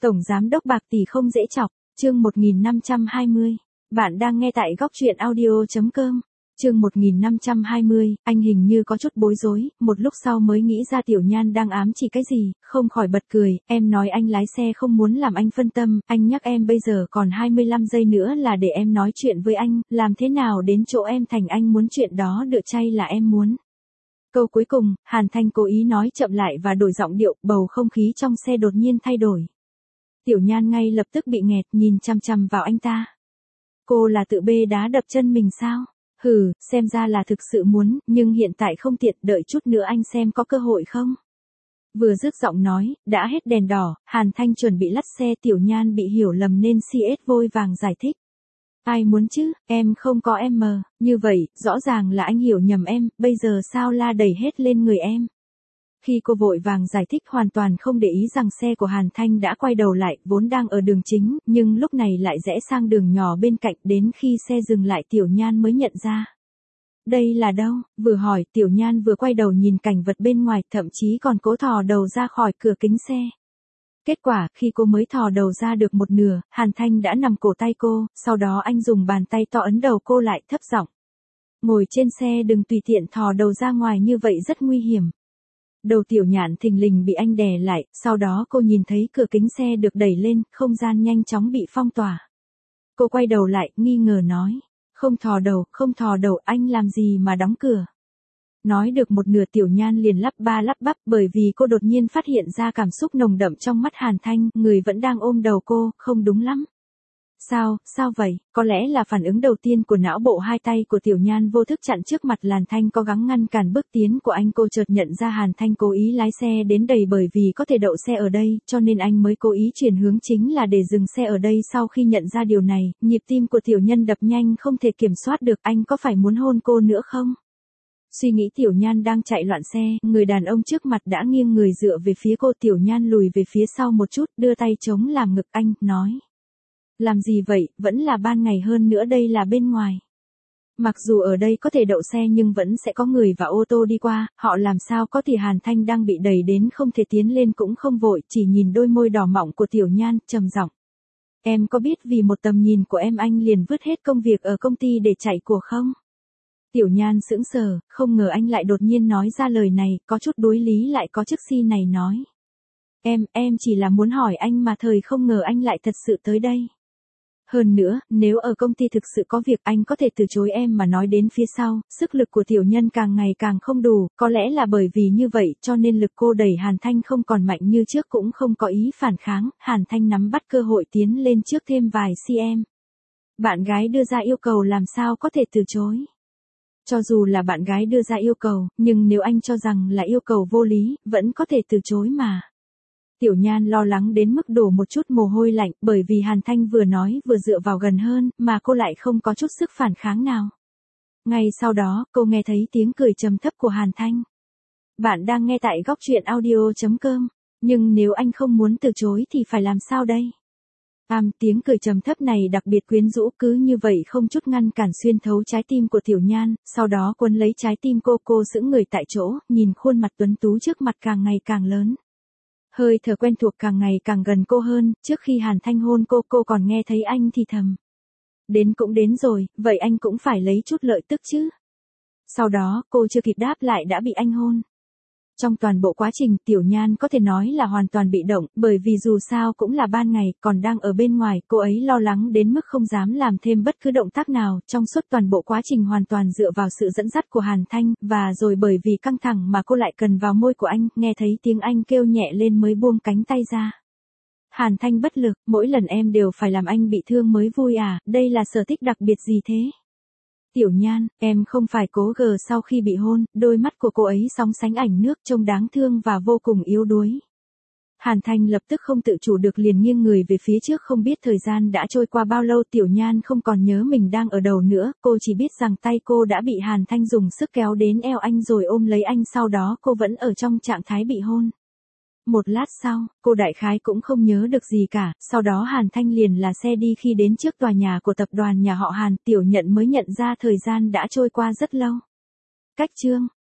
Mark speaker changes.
Speaker 1: Tổng giám đốc bạc tỷ không dễ chọc, chương 1520. Bạn đang nghe tại góc truyện audio.com. Chương 1520, anh hình như có chút bối rối, một lúc sau mới nghĩ ra Tiểu Nhan đang ám chỉ cái gì, không khỏi bật cười, em nói anh lái xe không muốn làm anh phân tâm, anh nhắc em bây giờ còn 25 giây nữa là để em nói chuyện với anh, làm thế nào đến chỗ em thành anh muốn chuyện đó được chay là em muốn. Câu cuối cùng, Hàn Thanh cố ý nói chậm lại và đổi giọng điệu, bầu không khí trong xe đột nhiên thay đổi. Tiểu Nhan ngay lập tức bị nghẹt nhìn chằm chằm vào anh ta. Cô là tự bê đá đập chân mình sao? Hừ, xem ra là thực sự muốn, nhưng hiện tại không tiện, đợi chút nữa anh xem có cơ hội không? Vừa dứt giọng nói, đã hết đèn đỏ, Hàn Thanh chuẩn bị lắt xe. Tiểu Nhan bị hiểu lầm nên CS vội vàng giải thích. Ai muốn chứ, em không có em mờ, như vậy, rõ ràng là anh hiểu nhầm em, bây giờ sao la đẩy hết lên người em. Khi cô vội vàng giải thích hoàn toàn không để ý rằng xe của Hàn Thanh đã quay đầu lại, vốn đang ở đường chính, nhưng lúc này lại rẽ sang đường nhỏ bên cạnh, đến khi xe dừng lại Tiểu Nhan mới nhận ra. Đây là đâu? Vừa hỏi Tiểu Nhan vừa quay đầu nhìn cảnh vật bên ngoài, thậm chí còn cố thò đầu ra khỏi cửa kính xe. Kết quả, khi cô mới thò đầu ra được một nửa, Hàn Thanh đã nằm cổ tay cô, sau đó anh dùng bàn tay to ấn đầu cô lại, thấp giọng. Ngồi trên xe đừng tùy tiện thò đầu ra ngoài như vậy rất nguy hiểm. Đầu Tiểu Nhạn thình lình bị anh đè lại, sau đó cô nhìn thấy cửa kính xe được đẩy lên, không gian nhanh chóng bị phong tỏa. Cô quay đầu lại, nghi ngờ nói. Không thò đầu, anh làm gì mà đóng cửa. Nói được một nửa Tiểu Nhan liền lắp ba lắp bắp bởi vì cô đột nhiên phát hiện ra cảm xúc nồng đậm trong mắt Hàn Thanh, người vẫn đang ôm đầu cô, không đúng lắm. Sao vậy? Có lẽ là phản ứng đầu tiên của não bộ, hai tay của Tiểu Nhan vô thức chặn trước mặt Hàn Thanh cố gắng ngăn cản bước tiến của anh. Cô chợt nhận ra Hàn Thanh cố ý lái xe đến đây bởi vì có thể đậu xe ở đây, cho nên anh mới cố ý chuyển hướng chính là để dừng xe ở đây. Sau khi nhận ra điều này, nhịp tim của Tiểu Nhân đập nhanh không thể kiểm soát được, anh có phải muốn hôn cô nữa không? Suy nghĩ Tiểu Nhan đang chạy loạn xe, người đàn ông trước mặt đã nghiêng người dựa về phía cô. Tiểu Nhan lùi về phía sau một chút, đưa tay chống làm ngực anh, nói. Làm gì vậy, vẫn là ban ngày, hơn nữa đây là bên ngoài. Mặc dù ở đây có thể đậu xe nhưng vẫn sẽ có người và ô tô đi qua, họ làm sao có thì. Hàn Thanh đang bị đẩy đến không thể tiến lên cũng không vội, chỉ nhìn đôi môi đỏ mọng của Tiểu Nhan, trầm giọng. Em có biết vì một tầm nhìn của em anh liền vứt hết công việc ở công ty để chạy của không? Tiểu Nhan sững sờ, không ngờ anh lại đột nhiên nói ra lời này, có chút đối lý lại có chức si này nói. Em chỉ là muốn hỏi anh mà thời không ngờ anh lại thật sự tới đây. Hơn nữa, nếu ở công ty thực sự có việc anh có thể từ chối em mà nói đến phía sau. Sức lực của Tiểu Nhân càng ngày càng không đủ, có lẽ là bởi vì như vậy cho nên lực cô đẩy Hàn Thanh không còn mạnh như trước, cũng không có ý phản kháng. Hàn Thanh nắm bắt cơ hội tiến lên trước thêm vài cm. Bạn gái đưa ra yêu cầu làm sao có thể từ chối. Cho dù là bạn gái đưa ra yêu cầu, nhưng nếu anh cho rằng là yêu cầu vô lý, vẫn có thể từ chối mà. Tiểu Nhan lo lắng đến mức đổ một chút mồ hôi lạnh, bởi vì Hàn Thanh vừa nói vừa dựa vào gần hơn, mà cô lại không có chút sức phản kháng nào. Ngay sau đó, cô nghe thấy tiếng cười trầm thấp của Hàn Thanh. Bạn đang nghe tại góc truyện audio.com, nhưng nếu anh không muốn từ chối thì phải làm sao đây? Tiếng cười trầm thấp này đặc biệt quyến rũ, cứ như vậy không chút ngăn cản xuyên thấu trái tim của Tiểu Nhan, sau đó cuốn lấy trái tim cô sững người tại chỗ, nhìn khuôn mặt tuấn tú trước mặt càng ngày càng lớn. Hơi thở quen thuộc càng ngày càng gần cô hơn, trước khi Hàn Thanh hôn cô còn nghe thấy anh thì thầm. Đến cũng đến rồi, vậy anh cũng phải lấy chút lợi tức chứ. Sau đó, cô chưa kịp đáp lại đã bị anh hôn. Trong toàn bộ quá trình, Tiểu Nhan có thể nói là hoàn toàn bị động, bởi vì dù sao cũng là ban ngày, còn đang ở bên ngoài, cô ấy lo lắng đến mức không dám làm thêm bất cứ động tác nào. Trong suốt toàn bộ quá trình hoàn toàn dựa vào sự dẫn dắt của Hàn Thanh, và rồi bởi vì căng thẳng mà cô lại cần vào môi của anh, nghe thấy tiếng anh kêu nhẹ lên mới buông cánh tay ra. Hàn Thanh bất lực, mỗi lần em đều phải làm anh bị thương mới vui à, đây là sở thích đặc biệt gì thế? Tiểu Nhan, em không phải cố gờ. Sau khi bị hôn, đôi mắt của cô ấy sóng sánh ánh nước, trông đáng thương và vô cùng yếu đuối. Hàn Thanh lập tức không tự chủ được liền nghiêng người về phía trước, không biết thời gian đã trôi qua bao lâu. Tiểu Nhan không còn nhớ mình đang ở đâu nữa, cô chỉ biết rằng tay cô đã bị Hàn Thanh dùng sức kéo đến eo anh rồi ôm lấy anh, sau đó cô vẫn ở trong trạng thái bị hôn. Một lát sau, cô đại khái cũng không nhớ được gì cả, sau đó Hàn Thanh liền là xe đi. Khi đến trước tòa nhà của tập đoàn nhà họ Hàn, Tiểu Nhận mới nhận ra thời gian đã trôi qua rất lâu. Cách chương